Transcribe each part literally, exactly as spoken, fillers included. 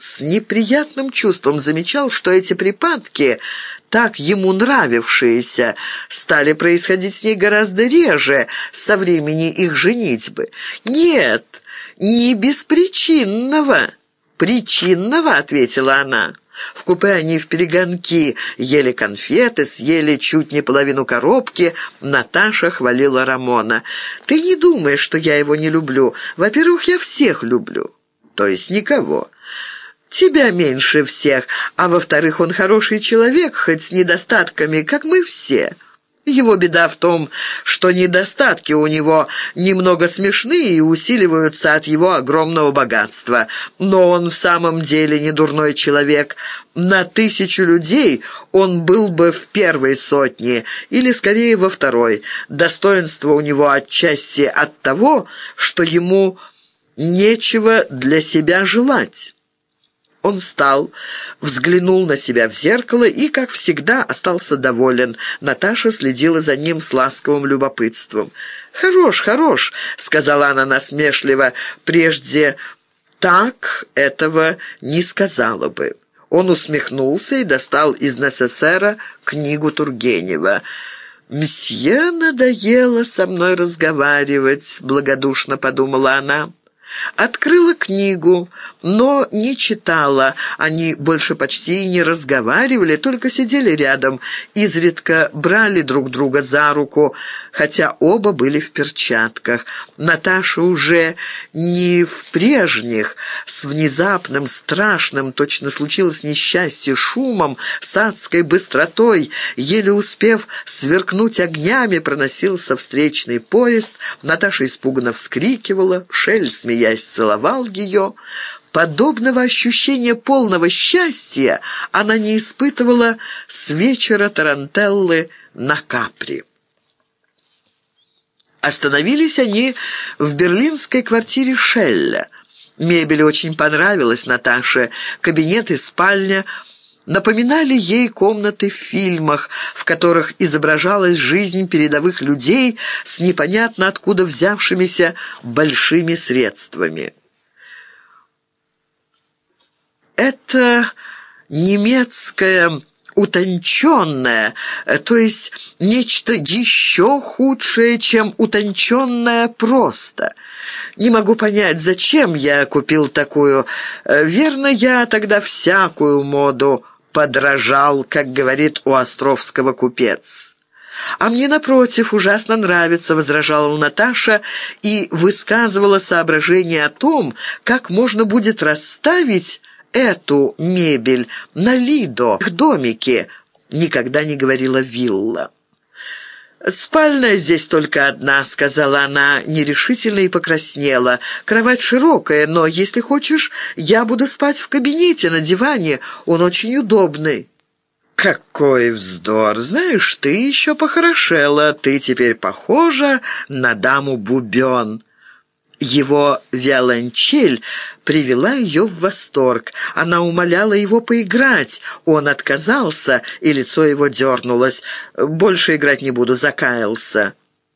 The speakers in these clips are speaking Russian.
с неприятным чувством замечал, что эти припадки, так ему нравившиеся, стали происходить с ней гораздо реже со времени их женитьбы. «Нет, не беспричинного». «Причинного», — ответила она. В купе они вперегонки ели конфеты, съели чуть не половину коробки. Наташа хвалила Рамона. «Ты не думаешь, что я его не люблю? Во-первых, я всех люблю». «То есть никого?» «Тебя меньше всех. А во-вторых, он хороший человек, хоть с недостатками, как мы все». Его беда в том, что недостатки у него немного смешные и усиливаются от его огромного богатства. Но он в самом деле не дурной человек. На тысячу людей он был бы в первой сотне, или скорее во второй. Достоинство у него отчасти от того, что ему нечего для себя желать». Он встал, взглянул на себя в зеркало и, как всегда, остался доволен. Наташа следила за ним с ласковым любопытством. «Хорош, хорош», — сказала она насмешливо, — «прежде так этого не сказала бы». Он усмехнулся и достал из несесера книгу Тургенева. «Мсье надоело со мной разговаривать», — благодушно подумала она. Открыла книгу, но не читала. Они больше почти и не разговаривали, только сидели рядом, изредка брали друг друга за руку, хотя оба были в перчатках. Наташа уже не в прежних, с внезапным, страшным, точно случилось несчастье, шумом, с адской быстротой, еле успев сверкнуть огнями, проносился встречный поезд. Наташа испуганно вскрикивала, Шель, смеясь, целовал ее. Подобного ощущения полного счастья она не испытывала с вечера тарантеллы на Капри. Остановились они в берлинской квартире Шелля. Мебель очень понравилась Наташе. Кабинет и спальня напоминали ей комнаты в фильмах, в которых изображалась жизнь передовых людей с непонятно откуда взявшимися большими средствами. Это немецкая утонченное, то есть нечто еще худшее, чем утонченное просто. Не могу понять, зачем я купил такую. Верно, я тогда всякую моду подражал, как говорит у Островского купец. «А мне, напротив, ужасно нравится», — возражала Наташа и высказывала соображение о том, как можно будет расставить эту мебель на Лидо, в домике. Никогда не говорила вилла. «Спальня здесь только одна», — сказала она нерешительно и покраснела. «Кровать широкая, но, если хочешь, я буду спать в кабинете на диване. Он очень удобный». «Какой вздор! Знаешь, ты еще похорошела. Ты теперь похожа на даму Бубен». Его виолончель привела ее в восторг. Она умоляла его поиграть. Он отказался, и лицо его дернулось. «Больше играть не буду», — закаялся.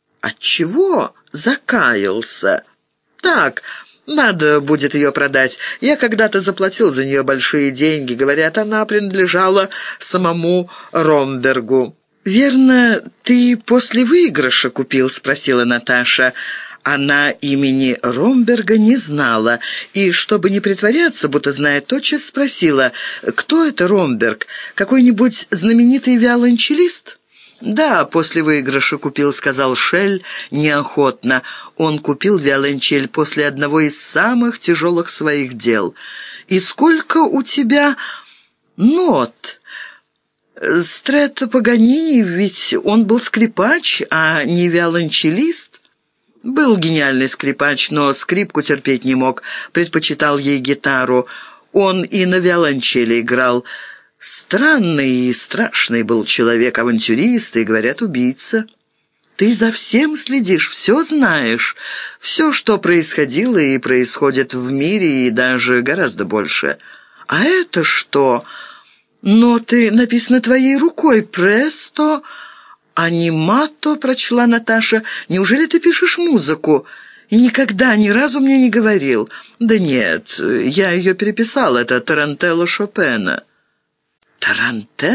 «Отчего закаялся?» «Так, надо будет ее продать. Я когда-то заплатил за нее большие деньги. Говорят, она принадлежала самому Ромбергу». «Верно, ты после выигрыша купил?» — спросила Наташа. Она имени Ромберга не знала, и, чтобы не притворяться, будто знает, тотчас спросила: «Кто это Ромберг? Какой-нибудь знаменитый виолончелист?» «Да, после выигрыша купил», — сказал Шель неохотно. Он купил виолончель после одного из самых тяжелых своих дел. «И сколько у тебя нот?» «Стретто Паганини, ведь он был скрипач, а не виолончелист». Был гениальный скрипач, но скрипку терпеть не мог, предпочитал ей гитару. Он и на виолончели играл. Странный и страшный был человек, авантюрист и, говорят, убийца. Ты за всем следишь, все знаешь. Все, что происходило и происходит в мире, и даже гораздо больше. А это что? Ноты написаны твоей рукой. Престо... «Анимато», — прочла Наташа. «Неужели ты пишешь музыку?» И никогда, ни разу мне не говорил. Да нет, я ее переписал, это тарантелло Шопена». «Тарантелло?»